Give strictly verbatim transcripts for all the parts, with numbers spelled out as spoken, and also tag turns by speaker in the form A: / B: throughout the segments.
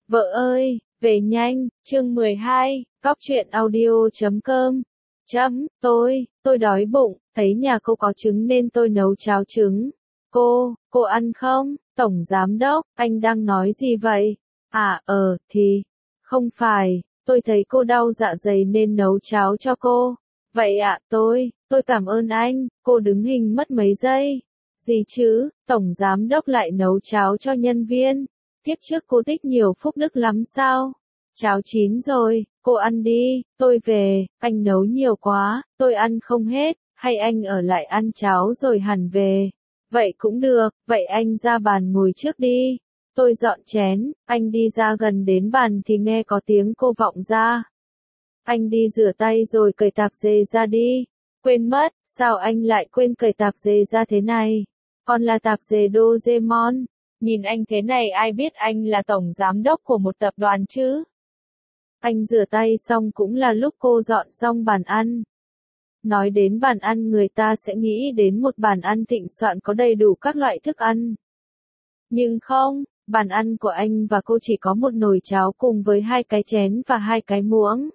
A: Vợ ơi, về nhanh, chương mười hai, cóc truyện audio chấm com. Chấm, tôi, tôi đói bụng, thấy nhà cô có trứng nên tôi nấu cháo trứng. Cô, cô ăn không? Tổng giám đốc, anh đang nói gì vậy? À, ờ, thì, không phải, tôi thấy cô đau dạ dày nên nấu cháo cho cô. Vậy ạ, à, tôi, tôi cảm ơn anh, cô đứng hình mất mấy giây. Gì chứ, tổng giám đốc lại nấu cháo cho nhân viên. Kiếp trước cô tích nhiều phúc đức lắm sao? Cháo chín rồi, cô ăn đi, tôi về, anh nấu nhiều quá, tôi ăn không hết, hay anh ở lại ăn cháo rồi hẳn về. Vậy cũng được, vậy anh ra bàn ngồi trước đi. Tôi dọn chén, anh đi ra gần đến bàn thì nghe có tiếng cô vọng ra. Anh đi rửa tay rồi cởi tạp dề ra đi. Quên mất, sao anh lại quên cởi tạp dề ra thế này? Còn là tạp dề Doraemon. Nhìn anh thế này ai biết anh là tổng giám đốc của một tập đoàn chứ? Anh rửa tay xong cũng là lúc cô dọn xong bàn ăn. Nói đến bàn ăn người ta sẽ nghĩ đến một bàn ăn thịnh soạn có đầy đủ các loại thức ăn. Nhưng không, bàn ăn của anh và cô chỉ có một nồi cháo cùng với hai cái chén và hai cái muỗng.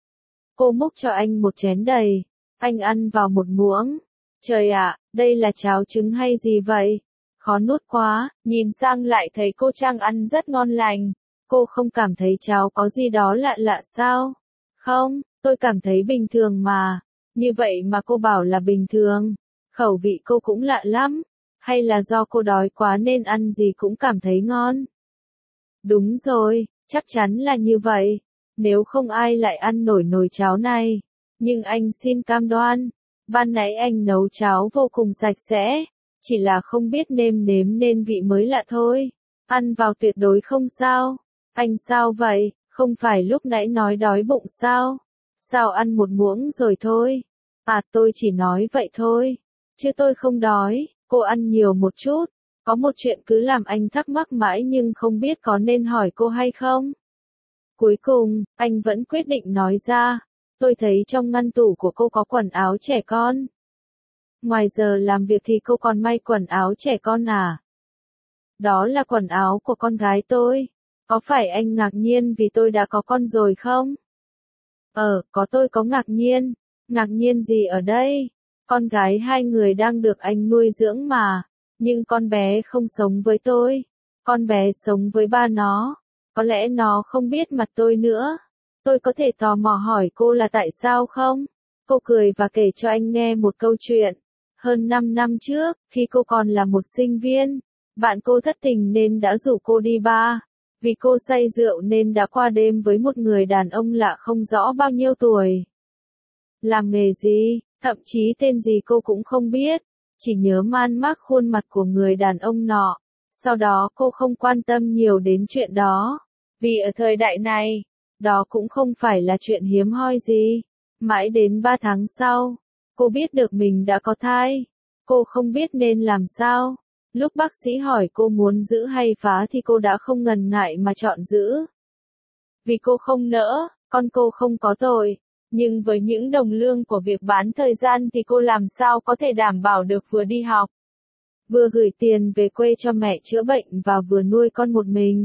A: Cô múc cho anh một chén đầy, anh ăn vào một muỗng. Trời ạ, đây là cháo trứng hay gì vậy? Khó nuốt quá, nhìn sang lại thấy cô Trang ăn rất ngon lành. Cô không cảm thấy cháo có gì đó lạ lạ sao? Không, tôi cảm thấy bình thường mà. Như vậy mà cô bảo là bình thường. Khẩu vị cô cũng lạ lắm. Hay là do cô đói quá nên ăn gì cũng cảm thấy ngon? Đúng rồi, chắc chắn là như vậy. Nếu không ai lại ăn nổi nồi cháo này. Nhưng anh xin cam đoan, ban nãy anh nấu cháo vô cùng sạch sẽ. Chỉ là không biết nêm nếm nên vị mới lạ thôi. Ăn vào tuyệt đối không sao. Anh sao vậy, không phải lúc nãy nói đói bụng sao? Sao ăn một muỗng rồi thôi? À tôi chỉ nói vậy thôi. Chứ tôi không đói, cô ăn nhiều một chút. Có một chuyện cứ làm anh thắc mắc mãi nhưng không biết có nên hỏi cô hay không? Cuối cùng, anh vẫn quyết định nói ra. Tôi thấy trong ngăn tủ của cô có quần áo trẻ con. Ngoài giờ làm việc thì cô còn may quần áo trẻ con à? Đó là quần áo của con gái tôi. Có phải anh ngạc nhiên vì tôi đã có con rồi không? Ờ, có tôi có ngạc nhiên. Ngạc nhiên gì ở đây? Con gái hai người đang được anh nuôi dưỡng mà. Nhưng con bé không sống với tôi. Con bé sống với ba nó. Có lẽ nó không biết mặt tôi nữa. Tôi có thể tò mò hỏi cô là tại sao không? Cô cười và kể cho anh nghe một câu chuyện. Hơn năm năm trước, khi cô còn là một sinh viên, bạn cô thất tình nên đã rủ cô đi bar. Vì cô say rượu nên đã qua đêm với một người đàn ông lạ không rõ bao nhiêu tuổi. Làm nghề gì, thậm chí tên gì cô cũng không biết, chỉ nhớ man mác khuôn mặt của người đàn ông nọ. Sau đó cô không quan tâm nhiều đến chuyện đó, vì ở thời đại này, đó cũng không phải là chuyện hiếm hoi gì. Mãi đến ba tháng sau, cô biết được mình đã có thai. Cô không biết nên làm sao. Lúc bác sĩ hỏi cô muốn giữ hay phá thì cô đã không ngần ngại mà chọn giữ. Vì cô không nỡ, con cô không có tội. Nhưng với những đồng lương của việc bán thời gian thì cô làm sao có thể đảm bảo được vừa đi học, vừa gửi tiền về quê cho mẹ chữa bệnh và vừa nuôi con một mình.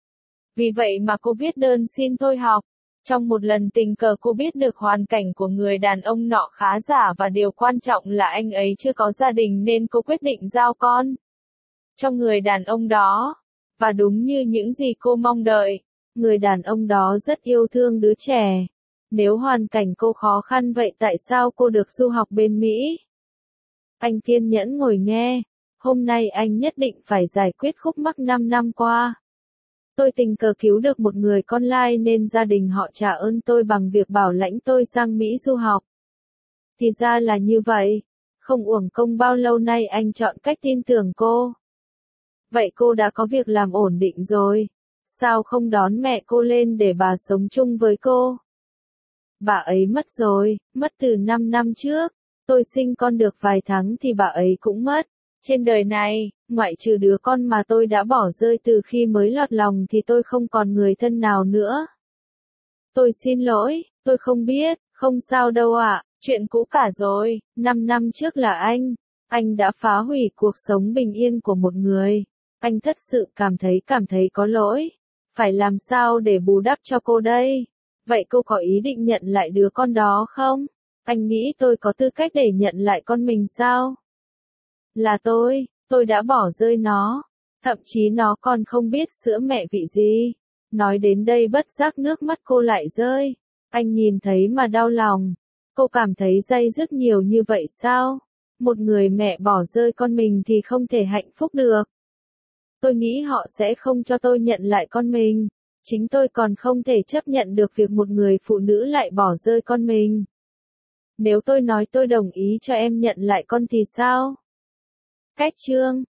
A: Vì vậy mà cô viết đơn xin thôi học. Trong một lần tình cờ cô biết được hoàn cảnh của người đàn ông nọ khá giả và điều quan trọng là anh ấy chưa có gia đình nên cô quyết định giao con cho người đàn ông đó. Và đúng như những gì cô mong đợi, người đàn ông đó rất yêu thương đứa trẻ. Nếu hoàn cảnh cô khó khăn vậy tại sao cô được du học bên Mỹ? Anh kiên nhẫn ngồi nghe. Hôm nay anh nhất định phải giải quyết khúc mắc năm năm qua. Tôi tình cờ cứu được một người con lai nên gia đình họ trả ơn tôi bằng việc bảo lãnh tôi sang Mỹ du học. Thì ra là như vậy. Không uổng công bao lâu nay anh chọn cách tin tưởng cô. Vậy cô đã có việc làm ổn định rồi. Sao không đón mẹ cô lên để bà sống chung với cô? Bà ấy mất rồi, mất từ năm năm trước. Tôi sinh con được vài tháng thì bà ấy cũng mất. Trên đời này, ngoại trừ đứa con mà tôi đã bỏ rơi từ khi mới lọt lòng thì tôi không còn người thân nào nữa. Tôi xin lỗi, tôi không biết, không sao đâu ạ, chuyện cũ cả rồi, năm năm trước là anh. Anh đã phá hủy cuộc sống bình yên của một người. Anh thật sự cảm thấy cảm thấy có lỗi. Phải làm sao để bù đắp cho cô đây? Vậy cô có ý định nhận lại đứa con đó không? Anh nghĩ tôi có tư cách để nhận lại con mình sao? Là tôi, tôi đã bỏ rơi nó. Thậm chí nó còn không biết sữa mẹ vị gì. Nói đến đây bất giác nước mắt cô lại rơi. Anh nhìn thấy mà đau lòng. Cô cảm thấy day dứt nhiều như vậy sao? Một người mẹ bỏ rơi con mình thì không thể hạnh phúc được. Tôi nghĩ họ sẽ không cho tôi nhận lại con mình. Chính tôi còn không thể chấp nhận được việc một người phụ nữ lại bỏ rơi con mình. Nếu tôi nói tôi đồng ý cho em nhận lại con thì sao? Cách chương